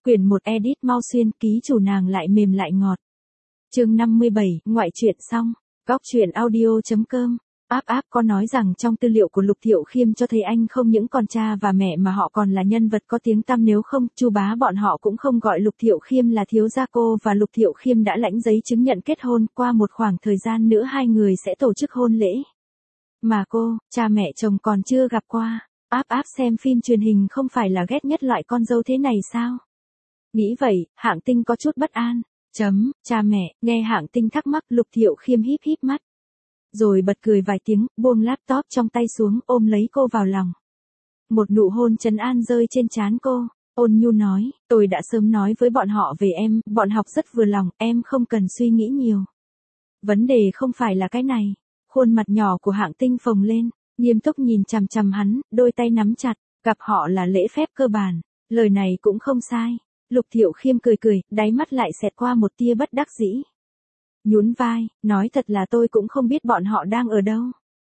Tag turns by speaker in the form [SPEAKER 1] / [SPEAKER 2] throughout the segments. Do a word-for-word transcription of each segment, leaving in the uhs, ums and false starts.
[SPEAKER 1] Quyển một edit mau xuyên, ký chủ nàng lại mềm lại ngọt. Chương năm mươi bảy, ngoại truyện xong. Góc truyện audio.com. Áp áp có nói rằng trong tư liệu của Lục Thiệu Khiêm cho thấy anh không những con cha và mẹ mà họ còn là nhân vật có tiếng tăm, nếu không, Chu bá bọn họ cũng không gọi Lục Thiệu Khiêm là thiếu gia. Cô và Lục Thiệu Khiêm đã lãnh giấy chứng nhận kết hôn, qua một khoảng thời gian nữa hai người sẽ tổ chức hôn lễ. Mà cô, cha mẹ chồng còn chưa gặp qua. Áp áp xem phim truyền hình không phải là ghét nhất loại con dâu thế này sao? Nghĩ vậy, Hạng Tinh có chút bất an. Chấm, cha mẹ, nghe Hạng Tinh thắc mắc, Lục Thiệu Khiêm híp híp mắt. Rồi bật cười vài tiếng, buông laptop trong tay xuống, ôm lấy cô vào lòng. Một nụ hôn trấn an rơi trên trán cô, ôn nhu nói, tôi đã sớm nói với bọn họ về em, bọn học rất vừa lòng, em không cần suy nghĩ nhiều. Vấn đề không phải là cái này. Khuôn mặt nhỏ của Hạng Tinh phồng lên, nghiêm túc nhìn chằm chằm hắn, đôi tay nắm chặt, gặp họ là lễ phép cơ bản, lời này cũng không sai. Lục Thiệu Khiêm cười cười, đáy mắt lại xẹt qua một tia bất đắc dĩ. Nhún vai, nói thật là tôi cũng không biết bọn họ đang ở đâu.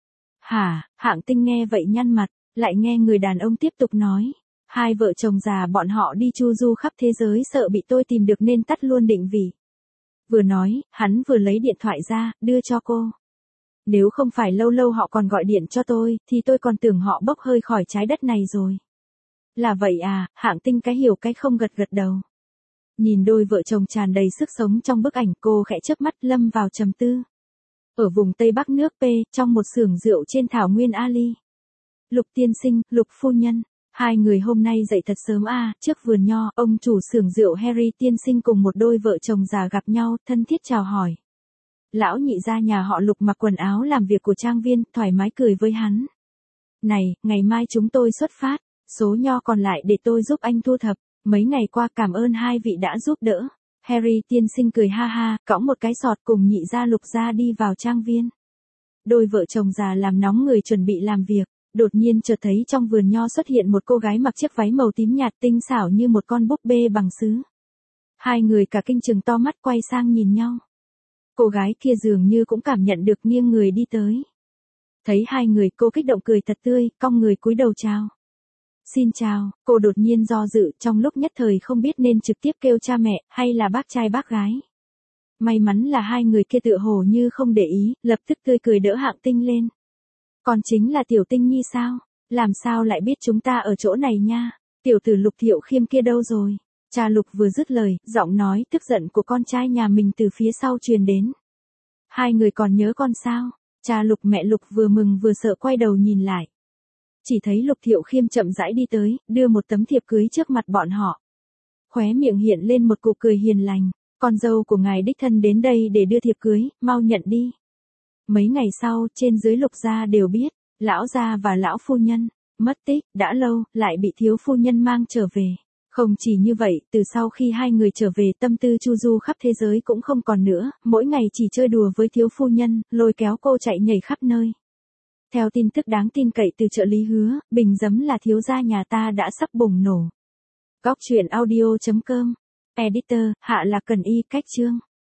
[SPEAKER 1] Hả, Hạng Tinh nghe vậy nhăn mặt, lại nghe người đàn ông tiếp tục nói. Hai vợ chồng già bọn họ đi chu du khắp thế giới, sợ bị tôi tìm được nên tắt luôn định vị. Vừa nói, hắn vừa lấy điện thoại ra, đưa cho cô. Nếu không phải lâu lâu họ còn gọi điện cho tôi, thì tôi còn tưởng họ bốc hơi khỏi trái đất này rồi. Là vậy à, Hạng Tinh cái hiểu cái không gật gật đầu. Nhìn đôi vợ chồng tràn đầy sức sống trong bức ảnh, cô khẽ chớp mắt lâm vào trầm tư. Ở vùng Tây Bắc nước P, trong một xưởng rượu trên thảo nguyên Ali. Lục tiên sinh, Lục phu nhân, hai người hôm nay dậy thật sớm à, trước vườn nho, ông chủ xưởng rượu Harry tiên sinh cùng một đôi vợ chồng già gặp nhau, thân thiết chào hỏi. Lão nhị gia nhà họ Lục mặc quần áo làm việc của trang viên, thoải mái cười với hắn. Này, ngày mai chúng tôi xuất phát, số nho còn lại để tôi giúp anh thu thập, mấy ngày qua cảm ơn hai vị đã giúp đỡ. Harry tiên sinh cười ha ha, cõng một cái sọt cùng nhị gia Lục gia đi vào trang viên. Đôi vợ chồng già làm nóng người chuẩn bị làm việc, đột nhiên chợt thấy trong vườn nho xuất hiện một cô gái mặc chiếc váy màu tím nhạt tinh xảo như một con búp bê bằng sứ. Hai người cả kinh trừng to mắt quay sang nhìn nhau. Cô gái kia dường như cũng cảm nhận được, nghiêng người đi tới. Thấy hai người, cô kích động cười thật tươi, cong người cúi đầu chào. Xin chào, cô đột nhiên do dự, trong lúc nhất thời không biết nên trực tiếp kêu cha mẹ, hay là bác trai bác gái. May mắn là hai người kia tựa hồ như không để ý, lập tức tươi cười đỡ Hạng Tinh lên. Còn chính là Tiểu Tinh Nhi sao? Làm sao lại biết chúng ta ở chỗ này nha? Tiểu tử Lục Thiệu Khiêm kia đâu rồi? Cha Lục vừa dứt lời, giọng nói tức giận của con trai nhà mình từ phía sau truyền đến. Hai người còn nhớ con sao? Cha Lục mẹ Lục vừa mừng vừa sợ quay đầu nhìn lại. Chỉ thấy Lục Thiệu Khiêm chậm rãi đi tới, đưa một tấm thiệp cưới trước mặt bọn họ. Khóe miệng hiện lên một nụ cười hiền lành, con dâu của ngài đích thân đến đây để đưa thiệp cưới, mau nhận đi. Mấy ngày sau, trên dưới Lục gia đều biết, lão gia và lão phu nhân, mất tích, đã lâu, lại bị thiếu phu nhân mang trở về. Không chỉ như vậy, từ sau khi hai người trở về, tâm tư chu du khắp thế giới cũng không còn nữa, mỗi ngày chỉ chơi đùa với thiếu phu nhân, lôi kéo cô chạy nhảy khắp nơi. Theo tin tức đáng tin cậy từ trợ lý Hứa, bình giấm là thiếu gia nhà ta đã sắp bùng nổ. Góc truyện audio.com. Editor, Hạ Lạc Cần Y, cách chương.